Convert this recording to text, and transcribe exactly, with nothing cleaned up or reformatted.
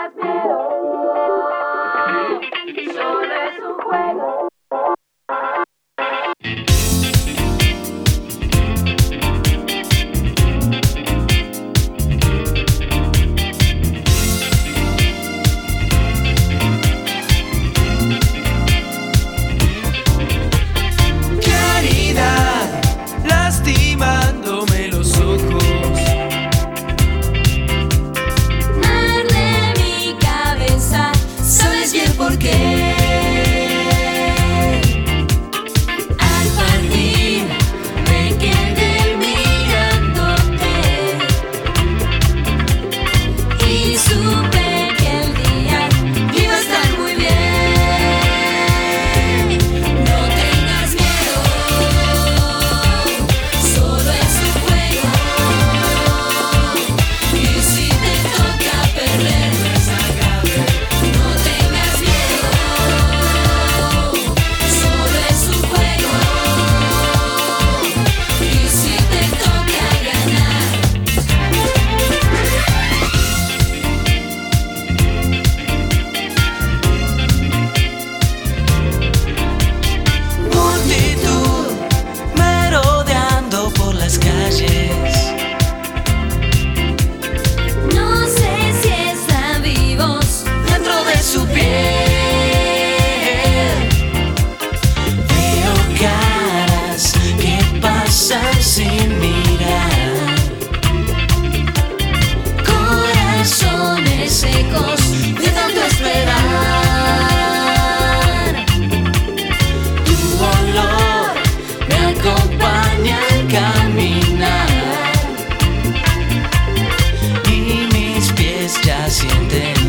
tengas miedo, solo es un juego. Lastimándome los ojos. Arde mi cabeza, sabes bien por qué. Al partir me quedé mirándote y supe que el día iba a estar muy bien. No tengas miedo, solo es un juego. Y si te toca perder, no tengas miedo, solo es un juego. Y si te toca ganar, Multitud merodeando por las calles. no sé si están vivos Dentro de su piel veo caras que pasan sin mirar, corazones secos de tanto esperar. tu olor me acompaña al caminar y mis pies ya sienten